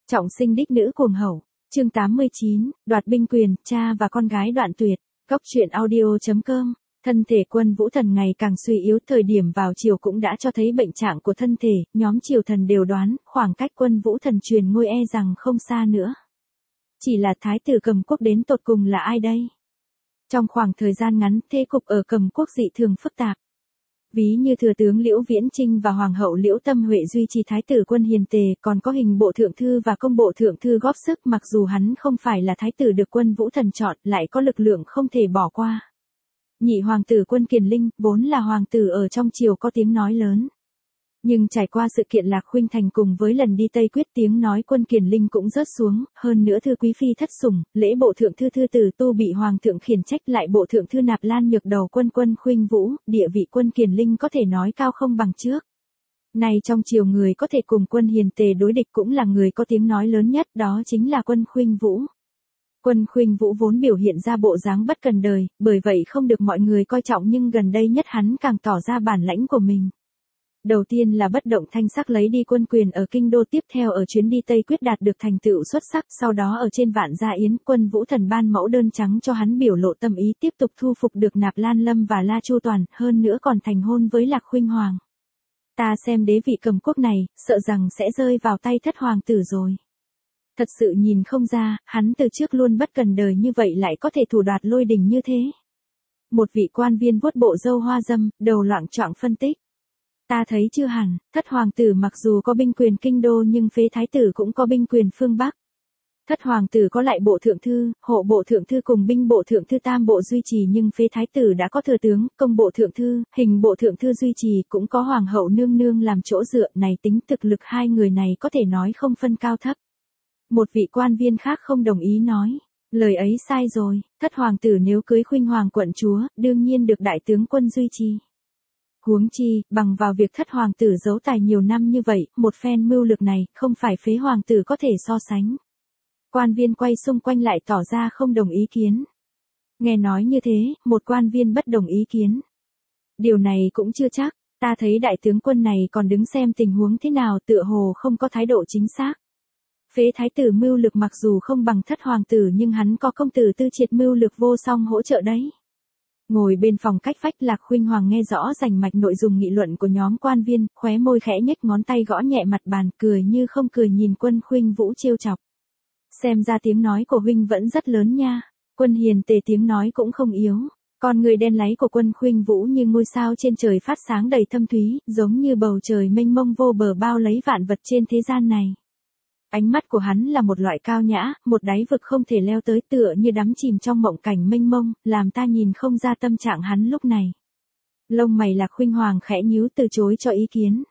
Trọng sinh đích nữ cuồng hậu, chương 89, đoạt binh quyền, cha và con gái đoạn tuyệt. Góc truyện audio.com. Thân thể Quân Vũ Thần ngày càng suy yếu, thời điểm vào chiều cũng đã cho thấy bệnh trạng của thân thể, nhóm triều thần đều đoán, khoảng cách Quân Vũ Thần truyền ngôi e rằng không xa nữa. Chỉ là thái tử Cầm Quốc đến tột cùng là ai đây? Trong khoảng thời gian ngắn, thế cục ở Cầm Quốc dị thường phức tạp. Ví như thừa tướng Liễu Viễn Chinh và hoàng hậu Liễu Tâm Huệ duy trì thái tử Quân Hiền Tề, còn có hình bộ thượng thư và công bộ thượng thư góp sức, mặc dù hắn không phải là thái tử được Quân Vũ Thần chọn, lại có lực lượng không thể bỏ qua. Nhị hoàng tử Quân Kiền Linh, vốn là hoàng tử ở trong triều có tiếng nói lớn. Nhưng trải qua sự kiện Lạc Khuynh Thành cùng với lần đi Tây Quyết, tiếng nói Quân Kiền Linh cũng rớt xuống, hơn nữa thư quý phi thất sủng, lễ bộ thượng thư thư tử Tu bị hoàng thượng khiển trách, lại bộ thượng thư Nạp Lan Nhược Đầu Quân khuynh vũ, địa vị Quân Kiền Linh có thể nói cao không bằng trước. Nay trong triều người có thể cùng Quân Hiền Tề đối địch cũng là người có tiếng nói lớn nhất, đó chính là Quân khuynh vũ. Quân khuynh vũ vốn biểu hiện ra bộ dáng bất cần đời, bởi vậy không được mọi người coi trọng, nhưng gần đây nhất hắn càng tỏ ra bản lãnh của mình. Đầu tiên là bất động thanh sắc lấy đi quân quyền ở kinh đô, tiếp theo ở chuyến đi Tây Quyết đạt được thành tựu xuất sắc, sau đó ở trên Vạn Gia Yến, Quân Vũ Thần ban mẫu đơn trắng cho hắn biểu lộ tâm ý, tiếp tục thu phục được Nạp Lan Lâm và La Chu Toàn, hơn nữa còn thành hôn với Lạc Khuynh Hoàng. Ta xem đế vị Cầm Quốc này, sợ rằng sẽ rơi vào tay thất hoàng tử rồi. Thật sự nhìn không ra, hắn từ trước luôn bất cần đời như vậy lại có thể thủ đoạt lôi đình như thế. Một vị quan viên vuốt bộ râu hoa dâm, đầu loạng choạng phân tích. Ta thấy chưa hẳn, thất hoàng tử mặc dù có binh quyền kinh đô nhưng phế thái tử cũng có binh quyền phương Bắc. Thất hoàng tử có lại bộ thượng thư, hộ bộ thượng thư cùng binh bộ thượng thư tam bộ duy trì, nhưng phế thái tử đã có thừa tướng, công bộ thượng thư, hình bộ thượng thư duy trì, cũng có hoàng hậu nương nương làm chỗ dựa, này tính thực lực hai người này có thể nói không phân cao thấp. Một vị quan viên khác không đồng ý nói, lời ấy sai rồi, thất hoàng tử nếu cưới khuynh hoàng quận chúa, đương nhiên được đại tướng quân duy trì. Huống chi, bằng vào việc thất hoàng tử giấu tài nhiều năm như vậy, một phen mưu lược này, không phải phế hoàng tử có thể so sánh. Quan viên quay xung quanh lại tỏ ra không đồng ý kiến. Nghe nói như thế, một quan viên bất đồng ý kiến. Điều này cũng chưa chắc, ta thấy đại tướng quân này còn đứng xem tình huống thế nào, tựa hồ không có thái độ chính xác. Phế thái tử mưu lược mặc dù không bằng thất hoàng tử nhưng hắn có công tử Tư Triệt mưu lược vô song hỗ trợ đấy. Ngồi bên phòng cách vách, Lạc Khuynh Hoàng nghe rõ rành mạch nội dung nghị luận của nhóm quan viên, khóe môi khẽ nhếch, ngón tay gõ nhẹ mặt bàn, cười như không cười nhìn Quân khuynh vũ trêu chọc. Xem ra tiếng nói của huynh vẫn rất lớn nha. Quân Hiền Tề tiếng nói cũng không yếu. Con người đen láy của Quân khuynh vũ như ngôi sao trên trời phát sáng đầy thâm thúy, giống như bầu trời mênh mông vô bờ bao lấy vạn vật trên thế gian này. Ánh mắt của hắn là một loại cao nhã, một đáy vực không thể leo tới, tựa như đắm chìm trong mộng cảnh mênh mông, làm ta nhìn không ra tâm trạng hắn lúc này. Lông mày Lạc Khuynh Hoàng khẽ nhíu, từ chối cho ý kiến.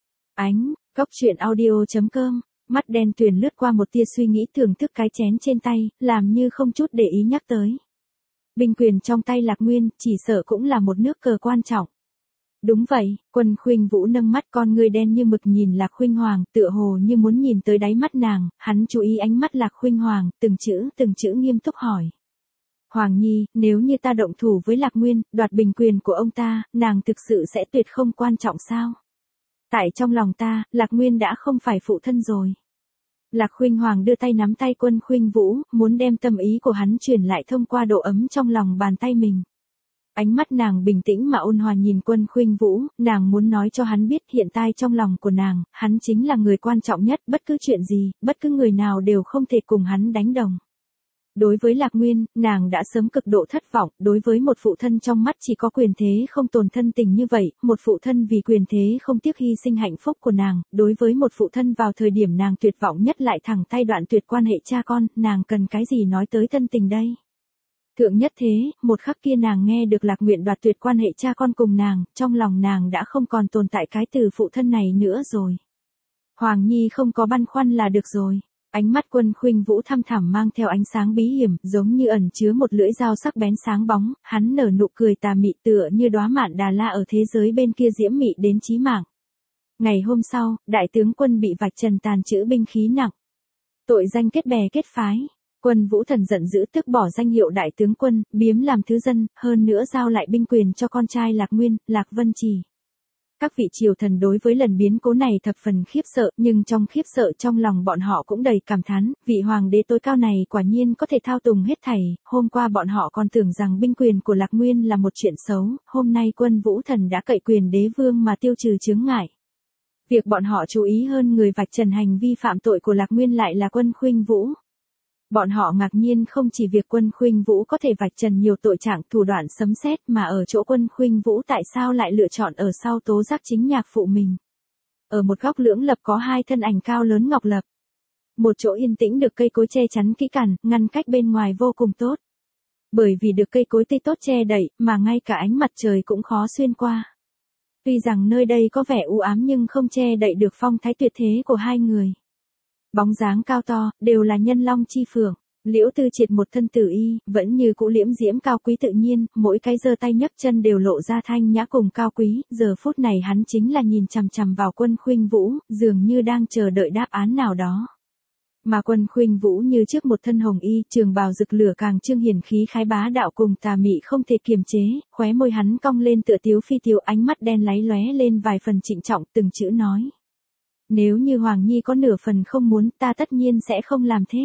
Góc truyện audio.com. Mắt đen tuyền lướt qua một tia suy nghĩ, thưởng thức cái chén trên tay, làm như không chút để ý nhắc tới. Binh quyền trong tay Lạc Nguyên, chỉ sợ cũng là một nước cờ quan trọng. Đúng vậy, Quân khuynh vũ nâng mắt, con ngươi đen như mực nhìn Lạc Khuynh Hoàng, tựa hồ như muốn nhìn tới đáy mắt nàng, hắn chú ý ánh mắt Lạc Khuynh Hoàng, từng chữ nghiêm túc hỏi. Hoàng nhi, nếu như ta động thủ với Lạc Nguyên, đoạt bình quyền của ông ta, nàng thực sự sẽ tuyệt không quan trọng sao? Tại trong lòng ta, Lạc Nguyên đã không phải phụ thân rồi. Lạc Khuynh Hoàng đưa tay nắm tay Quân khuynh vũ, muốn đem tâm ý của hắn truyền lại thông qua độ ấm trong lòng bàn tay mình. Ánh mắt nàng bình tĩnh mà ôn hòa nhìn Quân khuynh vũ, nàng muốn nói cho hắn biết hiện tại trong lòng của nàng, hắn chính là người quan trọng nhất, bất cứ chuyện gì, bất cứ người nào đều không thể cùng hắn đánh đồng. Đối với Lạc Nguyên, nàng đã sớm cực độ thất vọng, đối với một phụ thân trong mắt chỉ có quyền thế không tồn thân tình như vậy, một phụ thân vì quyền thế không tiếc hy sinh hạnh phúc của nàng, đối với một phụ thân vào thời điểm nàng tuyệt vọng nhất lại thẳng tay đoạn tuyệt quan hệ cha con, nàng cần cái gì nói tới thân tình đây? Thượng nhất thế, một khắc kia nàng nghe được Lạc Nguyện đoạt tuyệt quan hệ cha con cùng nàng, trong lòng nàng đã không còn tồn tại cái từ phụ thân này nữa rồi. Hoàng nhi không có băn khoăn là được rồi. Ánh mắt Quân khuynh vũ thăm thẳm mang theo ánh sáng bí hiểm, giống như ẩn chứa một lưỡi dao sắc bén sáng bóng, hắn nở nụ cười tà mị, tựa như đóa mạn Đà La ở thế giới bên kia diễm mị đến chí mạng. Ngày hôm sau, đại tướng Quân bị vạch trần tàn trữ binh khí nặng. Tội danh kết bè kết phái. Quân Vũ Thần giận dữ, tước bỏ danh hiệu đại tướng quân, biếm làm thứ dân, hơn nữa giao lại binh quyền cho con trai Lạc Nguyên, Lạc Vân Trì. Các vị triều thần đối với lần biến cố này thập phần khiếp sợ, nhưng trong khiếp sợ trong lòng bọn họ cũng đầy cảm thán, vị hoàng đế tối cao này quả nhiên có thể thao túng hết thảy, hôm qua bọn họ còn tưởng rằng binh quyền của Lạc Nguyên là một chuyện xấu, hôm nay Quân Vũ Thần đã cậy quyền đế vương mà tiêu trừ chướng ngại. Việc bọn họ chú ý hơn người vạch trần hành vi phạm tội của Lạc Nguyên lại là Quân Khuynh Vũ. Bọn họ ngạc nhiên không chỉ việc Quân Khuynh Vũ có thể vạch trần nhiều tội trạng thủ đoạn sấm sét mà ở chỗ Quân Khuynh Vũ tại sao lại lựa chọn ở sau tố giác chính nhạc phụ mình. Ở một góc lưỡng lập có hai thân ảnh cao lớn ngọc lập. Một chỗ yên tĩnh được cây cối che chắn kỹ càng, ngăn cách bên ngoài vô cùng tốt. Bởi vì được cây cối tươi tốt che đậy mà ngay cả ánh mặt trời cũng khó xuyên qua. Tuy rằng nơi đây có vẻ u ám nhưng không che đậy được phong thái tuyệt thế của hai người. Bóng dáng cao to, đều là nhân long chi phượng. Liễu Tư Triệt một thân tử y, vẫn như cũ liễm diễm cao quý tự nhiên, mỗi cái giơ tay nhấc chân đều lộ ra thanh nhã cùng cao quý, giờ phút này hắn chính là nhìn chằm chằm vào Quân Khuynh Vũ, dường như đang chờ đợi đáp án nào đó. Mà Quân Khuynh Vũ như trước một thân hồng y, trường bào rực lửa càng trương hiển khí khái bá đạo cùng tà mị không thể kiềm chế, khóe môi hắn cong lên tựa tiếu phi tiếu, ánh mắt đen láy lóe lên vài phần trịnh trọng, từng chữ nói. Nếu như Hoàng Nhi có nửa phần không muốn, ta tất nhiên sẽ không làm thế.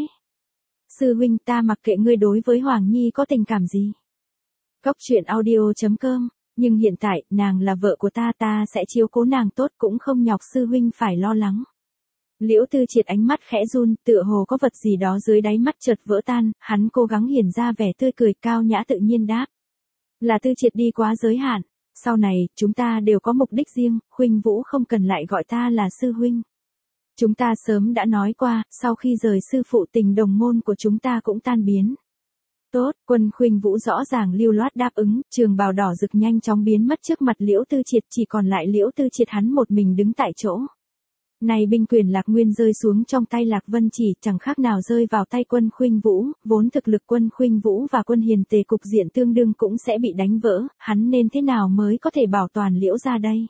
Sư huynh, ta mặc kệ ngươi đối với Hoàng Nhi có tình cảm gì. Cốc truyện audio.com, nhưng hiện tại, nàng là vợ của ta, ta sẽ chiếu cố nàng tốt, cũng không nhọc sư huynh phải lo lắng. Liễu Tư Triệt ánh mắt khẽ run, tựa hồ có vật gì đó dưới đáy mắt chợt vỡ tan, hắn cố gắng hiển ra vẻ tươi cười cao nhã tự nhiên đáp. Là Tư Triệt đi quá giới hạn. Sau này, chúng ta đều có mục đích riêng, Khuynh Vũ không cần lại gọi ta là sư huynh. Chúng ta sớm đã nói qua, sau khi rời sư phụ tình đồng môn của chúng ta cũng tan biến. Tốt, Quân Khuynh Vũ rõ ràng lưu loát đáp ứng, trường bào đỏ rực nhanh chóng biến mất trước mặt Liễu Tư Triệt, chỉ còn lại Liễu Tư Triệt hắn một mình đứng tại chỗ. Này binh quyền Lạc Nguyên rơi xuống trong tay Lạc Vân Chỉ, chẳng khác nào rơi vào tay Quân Khuynh Vũ, vốn thực lực Quân Khuynh Vũ và Quân Hiền Tề cục diện tương đương cũng sẽ bị đánh vỡ, hắn nên thế nào mới có thể bảo toàn Liễu gia đây?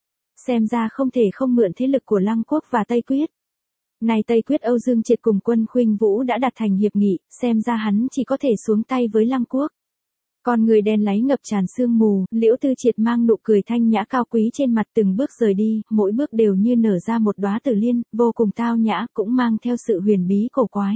Xem ra không thể không mượn thế lực của Lăng Quốc và Tây Quyết. Này Tây Quyết Âu Dương Triệt cùng Quân Khuynh Vũ đã đạt thành hiệp nghị, xem ra hắn chỉ có thể xuống tay với Lăng Quốc. Con người đen láy ngập tràn sương mù, Liễu Tư Triệt mang nụ cười thanh nhã cao quý trên mặt từng bước rời đi, mỗi bước đều như nở ra một đóa tử liên, vô cùng tao nhã, cũng mang theo sự huyền bí cổ quái.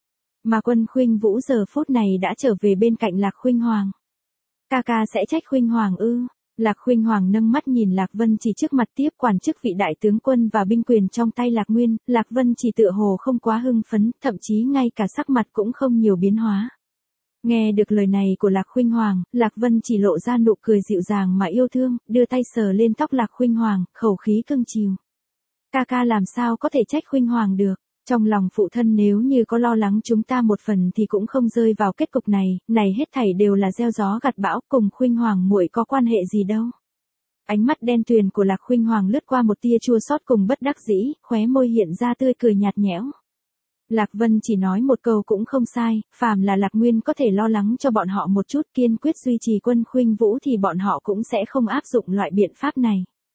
Mà Quân Khuynh Vũ giờ phút này đã trở về bên cạnh Lạc Khuynh Hoàng. Ca ca sẽ trách Khuynh Hoàng ư? Lạc Khuynh Hoàng nâng mắt nhìn Lạc Vân Chỉ trước mặt tiếp quản chức vị đại tướng quân và binh quyền trong tay Lạc Nguyên, Lạc Vân Chỉ tựa hồ không quá hưng phấn, thậm chí ngay cả sắc mặt cũng không nhiều biến hóa. Nghe được lời này của Lạc Khuynh Hoàng, Lạc Vân Chỉ lộ ra nụ cười dịu dàng mà yêu thương, đưa tay sờ lên tóc Lạc Khuynh Hoàng, khẩu khí cưng chiều. Ca ca làm sao có thể trách Khuynh Hoàng được, trong lòng phụ thân nếu như có lo lắng chúng ta một phần thì cũng không rơi vào kết cục này, này hết thảy đều là gieo gió gặt bão, cùng Khuynh Hoàng muội có quan hệ gì đâu. Ánh mắt đen tuyền của Lạc Khuynh Hoàng lướt qua một tia chua xót cùng bất đắc dĩ, khóe môi hiện ra tươi cười nhạt nhẽo. Lạc Vân chỉ nói một câu cũng không sai, phàm là Lạc Nguyên có thể lo lắng cho bọn họ một chút, kiên quyết duy trì Quân Khuynh Vũ thì bọn họ cũng sẽ không áp dụng loại biện pháp này.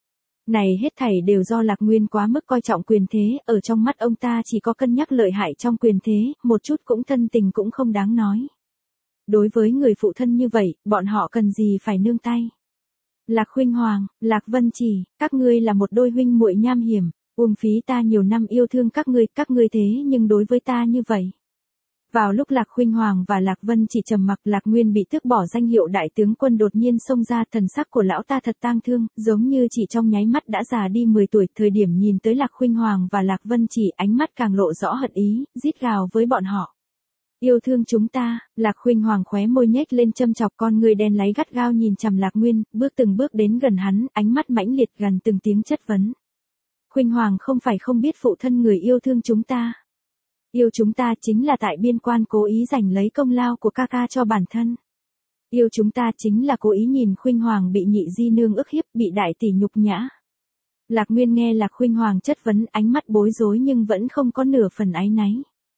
Này hết thảy đều do Lạc Nguyên quá mức coi trọng quyền thế, ở trong mắt ông ta chỉ có cân nhắc lợi hại trong quyền thế, một chút cũng thân tình cũng không đáng nói. Đối với người phụ thân như vậy, bọn họ cần gì phải nương tay. Lạc Khuynh Hoàng, Lạc Vân Chỉ, các ngươi là một đôi huynh muội nham hiểm. Uổng phí ta nhiều năm yêu thương các ngươi thế nhưng đối với ta như vậy. Vào lúc Lạc Khuynh Hoàng và Lạc Vân Chỉ trầm mặc, Lạc Nguyên bị tước bỏ danh hiệu đại tướng quân đột nhiên xông ra, thần sắc của lão ta thật tang thương, giống như chỉ trong nháy mắt đã già đi 10 tuổi, thời điểm nhìn tới Lạc Khuynh Hoàng và Lạc Vân Chỉ, ánh mắt càng lộ rõ hận ý, rít gào với bọn họ. Yêu thương chúng ta, Lạc Khuynh Hoàng khóe môi nhếch lên châm chọc, con người đen láy gắt gao nhìn chằm Lạc Nguyên, bước từng bước đến gần hắn, ánh mắt mãnh liệt gần từng tiếng chất vấn. Khuynh Hoàng không phải không biết phụ thân người yêu thương chúng ta. Yêu chúng ta chính là tại biên quan cố ý giành lấy công lao của ca ca cho bản thân. Yêu chúng ta chính là cố ý nhìn Khuynh Hoàng bị nhị di nương ức hiếp, bị đại tỷ nhục nhã. Lạc Nguyên nghe Lạc Khuynh Hoàng chất vấn, ánh mắt bối rối nhưng vẫn không có nửa phần áy náy.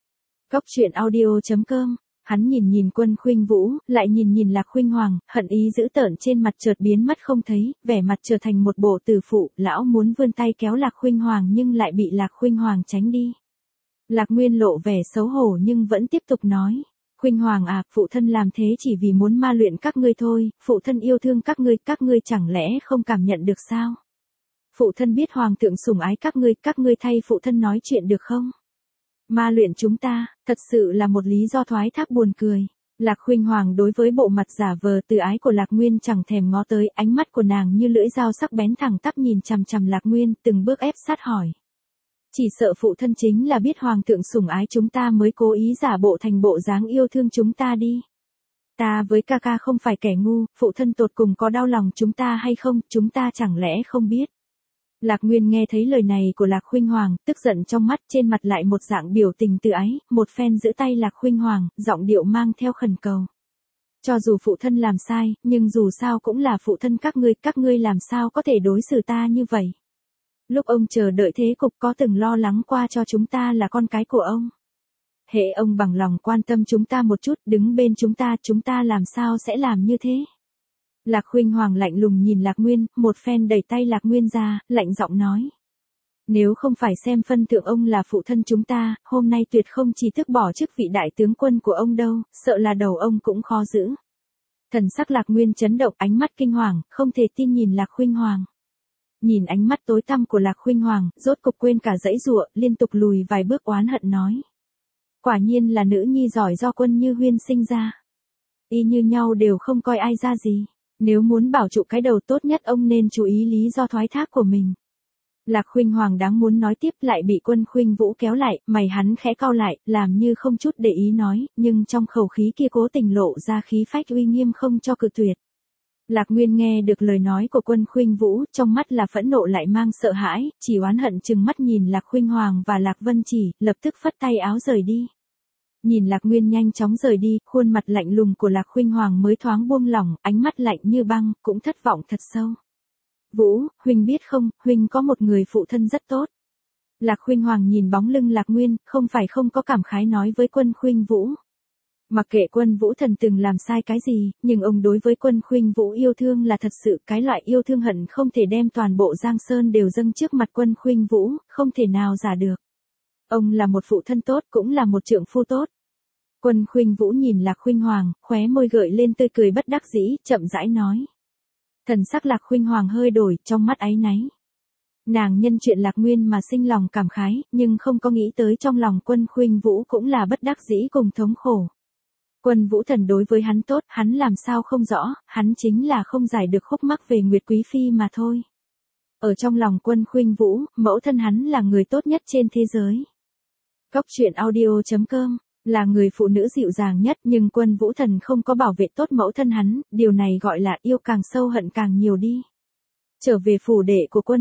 Cốc truyện audio.com, hắn nhìn Quân Khuynh Vũ, lại nhìn Lạc Khuynh Hoàng, hận ý dữ tợn trên mặt chợt biến mất không thấy, vẻ mặt trở thành một bộ tử phụ, lão muốn vươn tay kéo Lạc Khuynh Hoàng nhưng lại bị Lạc Khuynh Hoàng tránh đi. Lạc Nguyên lộ vẻ xấu hổ nhưng vẫn tiếp tục nói, Khuynh Hoàng à, phụ thân làm thế chỉ vì muốn ma luyện các ngươi thôi, phụ thân yêu thương các ngươi chẳng lẽ không cảm nhận được sao? Phụ thân biết hoàng thượng sủng ái các ngươi thay phụ thân nói chuyện được không? Ma luyện chúng ta, thật sự là một lý do thoái thác buồn cười. Lạc Khuynh Hoàng đối với bộ mặt giả vờ từ ái của Lạc Nguyên chẳng thèm ngó tới, ánh mắt của nàng như lưỡi dao sắc bén thẳng tắp nhìn chằm chằm Lạc Nguyên, từng bước ép sát hỏi. Chỉ sợ phụ thân chính là biết hoàng thượng sủng ái chúng ta mới cố ý giả bộ thành bộ dáng yêu thương chúng ta đi. Ta với ca ca không phải kẻ ngu, phụ thân tột cùng có đau lòng chúng ta hay không, chúng ta chẳng lẽ không biết. Lạc Nguyên nghe thấy lời này của Lạc Khuynh Hoàng, tức giận trong mắt, trên mặt lại một dạng biểu tình từ ái, một phen giữ tay Lạc Khuynh Hoàng, giọng điệu mang theo khẩn cầu. Cho dù phụ thân làm sai, nhưng dù sao cũng là phụ thân các ngươi làm sao có thể đối xử ta như vậy. Lúc ông chờ đợi thế cục có từng lo lắng qua cho chúng ta là con cái của ông. Hễ ông bằng lòng quan tâm chúng ta một chút, đứng bên chúng ta làm sao sẽ làm như thế. Lạc Khuynh Hoàng lạnh lùng nhìn Lạc Nguyên, một phen đẩy tay Lạc Nguyên ra, lạnh giọng nói. Nếu không phải xem phân thượng ông là phụ thân chúng ta, hôm nay tuyệt không chỉ tước bỏ chức vị đại tướng quân của ông đâu, sợ là đầu ông cũng khó giữ. Thần sắc Lạc Nguyên chấn động, ánh mắt kinh hoàng, không thể tin nhìn Lạc Khuynh Hoàng. Nhìn ánh mắt tối tăm của Lạc Khuynh Hoàng, rốt cục quên cả dãy dụa, liên tục lùi vài bước oán hận nói. Quả nhiên là nữ nhi giỏi do Quân Như Huyên sinh ra. Y như nhau đều không coi ai ra gì. Nếu muốn bảo trụ cái đầu tốt nhất ông nên chú ý lý do thoái thác của mình. Lạc Khuynh Hoàng đáng muốn nói tiếp lại bị Quân Khuynh Vũ kéo lại, mày hắn khẽ cau lại, làm như không chút để ý nói, nhưng trong khẩu khí kia cố tình lộ ra khí phách uy nghiêm không cho cự tuyệt. Lạc Nguyên nghe được lời nói của Quân Khuynh Vũ, trong mắt là phẫn nộ lại mang sợ hãi, chỉ oán hận chừng mắt nhìn Lạc Khuynh Hoàng và Lạc Vân Chỉ, lập tức phất tay áo rời đi. Nhìn Lạc Nguyên nhanh chóng rời đi, khuôn mặt lạnh lùng của Lạc Khuynh Hoàng mới thoáng buông lỏng, ánh mắt lạnh như băng, cũng thất vọng thật sâu. Vũ, huynh biết không, huynh có một người phụ thân rất tốt. Lạc Khuynh Hoàng nhìn bóng lưng Lạc Nguyên, không phải không có cảm khái nói với Quân Khuynh Vũ. Mặc kệ Quân Vũ Thần từng làm sai cái gì, nhưng ông đối với Quân Khuynh Vũ yêu thương là thật sự, cái loại yêu thương hận không thể đem toàn bộ Giang Sơn đều dâng trước mặt Quân Khuynh Vũ, không thể nào giả được. Ông là một phụ thân tốt, cũng là một trượng phu tốt. Quân Khuynh Vũ nhìn Lạc Khuynh Hoàng, khóe môi gợi lên tươi cười bất đắc dĩ, chậm rãi nói. Thần sắc Lạc Khuynh Hoàng hơi đổi, trong mắt áy náy. Nàng nhân chuyện Lạc Nguyên mà sinh lòng cảm khái, nhưng không có nghĩ tới trong lòng Quân Khuynh Vũ cũng là bất đắc dĩ cùng thống khổ. Quân Vũ Thần đối với hắn tốt, hắn làm sao không rõ, hắn chính là không giải được khúc mắc về Nguyệt Quý Phi mà thôi. Ở trong lòng Quân Khuynh Vũ, mẫu thân hắn là người tốt nhất trên thế giới. Góc truyện audio.com là người phụ nữ dịu dàng nhất, nhưng Quân Vũ Thần không có bảo vệ tốt mẫu thân hắn, điều này gọi là yêu càng sâu hận càng nhiều đi. Trở về phủ đệ của Quân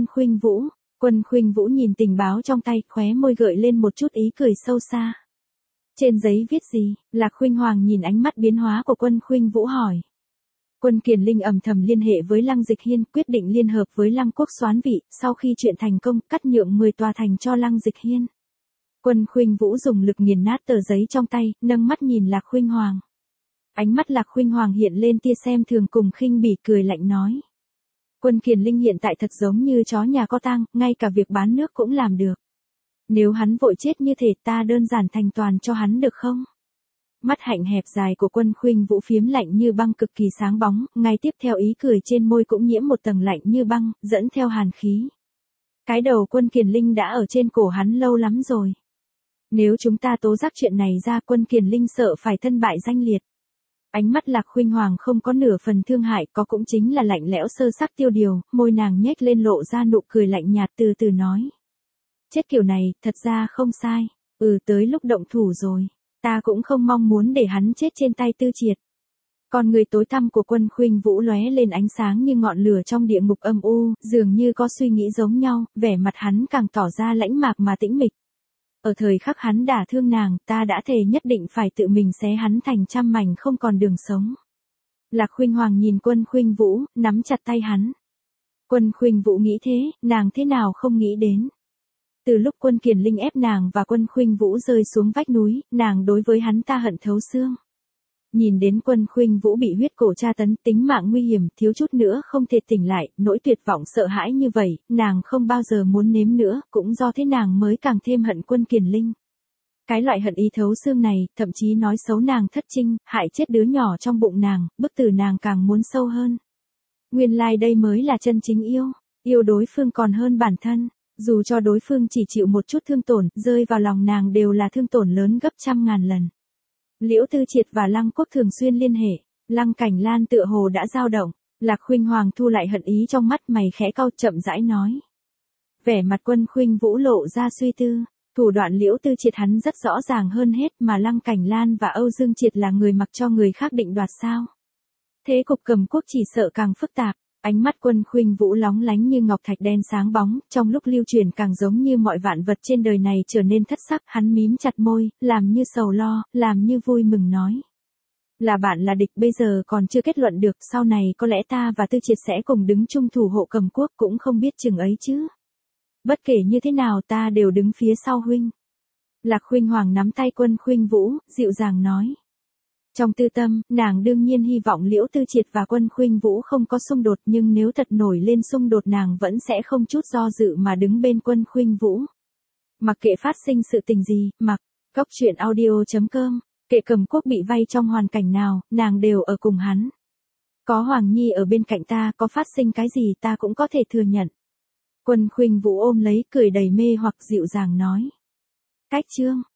Khuynh Vũ nhìn tình báo trong tay, khóe môi gợi lên một chút ý cười sâu xa. Trên giấy viết gì? Lạc Khuynh Hoàng nhìn ánh mắt biến hóa của Quân Khuynh Vũ hỏi. Quân Kiền Linh âm thầm liên hệ với Lăng Dịch Hiên, quyết định liên hợp với Lăng Quốc soán vị, sau khi chuyện thành công, cắt nhượng 10 tòa thành cho Lăng Dịch Hiên. Quân Khuynh Vũ dùng lực nghiền nát tờ giấy trong tay, nâng mắt nhìn Lạc Khuynh Hoàng. Ánh mắt Lạc Khuynh Hoàng hiện lên tia xem thường cùng khinh bỉ, cười lạnh nói. Quân Kiền Linh hiện tại thật giống như chó nhà có tang, ngay cả việc bán nước cũng làm được. Nếu hắn vội chết như thể ta đơn giản thành toàn cho hắn được không? Mắt hạnh hẹp dài của Quân Khuynh Vũ phiếm lạnh như băng cực kỳ sáng bóng, ngay tiếp theo ý cười trên môi cũng nhiễm một tầng lạnh như băng, dẫn theo hàn khí. Cái đầu Quân Kiền Linh đã ở trên cổ hắn lâu lắm rồi. Nếu chúng ta tố giác chuyện này ra, Quân Kiền Linh sợ phải thân bại danh liệt. Ánh mắt Lạc Khuynh Hoàng không có nửa phần thương hại, có cũng chính là lạnh lẽo sơ sắc tiêu điều, môi nàng nhếch lên lộ ra nụ cười lạnh nhạt, từ từ nói. Chết kiểu này, thật ra không sai. Tới lúc động thủ rồi. Ta cũng không mong muốn để hắn chết trên tay Tư Triệt. Con người tối tăm của Quân Khuynh Vũ lóe lên ánh sáng như ngọn lửa trong địa ngục âm u, dường như có suy nghĩ giống nhau, vẻ mặt hắn càng tỏ ra lãnh mạc mà tĩnh mịch. Ở thời khắc hắn đả thương nàng, ta đã thề nhất định phải tự mình xé hắn thành trăm mảnh không còn đường sống. Lạc Khuynh Hoàng nhìn Quân Khuynh Vũ, nắm chặt tay hắn. Quân Khuynh Vũ nghĩ thế, nàng thế nào không nghĩ đến. Từ lúc Quân Kiền Linh ép nàng và Quân Khuynh Vũ rơi xuống vách núi, nàng đối với hắn ta hận thấu xương. Nhìn đến Quân Khuynh Vũ bị huyết cổ tra tấn, tính mạng nguy hiểm, thiếu chút nữa không thể tỉnh lại, nỗi tuyệt vọng sợ hãi như vậy, nàng không bao giờ muốn nếm nữa, cũng do thế nàng mới càng thêm hận Quân Kiền Linh. Cái loại hận ý thấu xương này, thậm chí nói xấu nàng thất trinh, hại chết đứa nhỏ trong bụng nàng, bức tử nàng càng muốn sâu hơn. Nguyên lai đây mới là chân chính yêu. Yêu đối phương còn hơn bản thân, dù cho đối phương chỉ chịu một chút thương tổn, rơi vào lòng nàng đều là thương tổn lớn gấp trăm ngàn lần. Liễu Tư Triệt và Lăng Quốc thường xuyên liên hệ, Lăng Cảnh Lan tựa hồ đã dao động, Lạc Khuynh Hoàng thu lại hận ý trong mắt mày khẽ cau chậm rãi nói. Vẻ mặt Quân Khuynh Vũ lộ ra suy tư, thủ đoạn Liễu Tư Triệt hắn rất rõ ràng hơn hết mà Lăng Cảnh Lan và Âu Dương Triệt là người mặc cho người khác định đoạt sao. Thế cục Cầm Quốc chỉ sợ càng phức tạp, ánh mắt Quân Khuynh Vũ lóng lánh như ngọc thạch đen sáng bóng, trong lúc lưu truyền càng giống như mọi vạn vật trên đời này trở nên thất sắc, hắn mím chặt môi, làm như sầu lo, làm như vui mừng nói. Là bạn là địch bây giờ còn chưa kết luận được, sau này có lẽ ta và Tư Triệt sẽ cùng đứng chung thủ hộ Cầm Quốc cũng không biết chừng ấy chứ. Bất kể như thế nào ta đều đứng phía sau huynh. Lạc Khuynh Hoàng nắm tay Quân Khuynh Vũ, dịu dàng nói. Trong tư tâm, nàng đương nhiên hy vọng Liễu Tư Triệt và Quân Khuynh Vũ không có xung đột, nhưng nếu thật nổi lên xung đột nàng vẫn sẽ không chút do dự mà đứng bên Quân Khuynh Vũ. Mặc kệ phát sinh sự tình gì, mặc, Cốc.audio.com, kệ Cầm Quốc bị vây trong hoàn cảnh nào, nàng đều ở cùng hắn. Có Hoàng Nhi ở bên cạnh ta, có phát sinh cái gì ta cũng có thể thừa nhận. Quân Khuynh Vũ ôm lấy cười đầy mê hoặc dịu dàng nói. Cách chương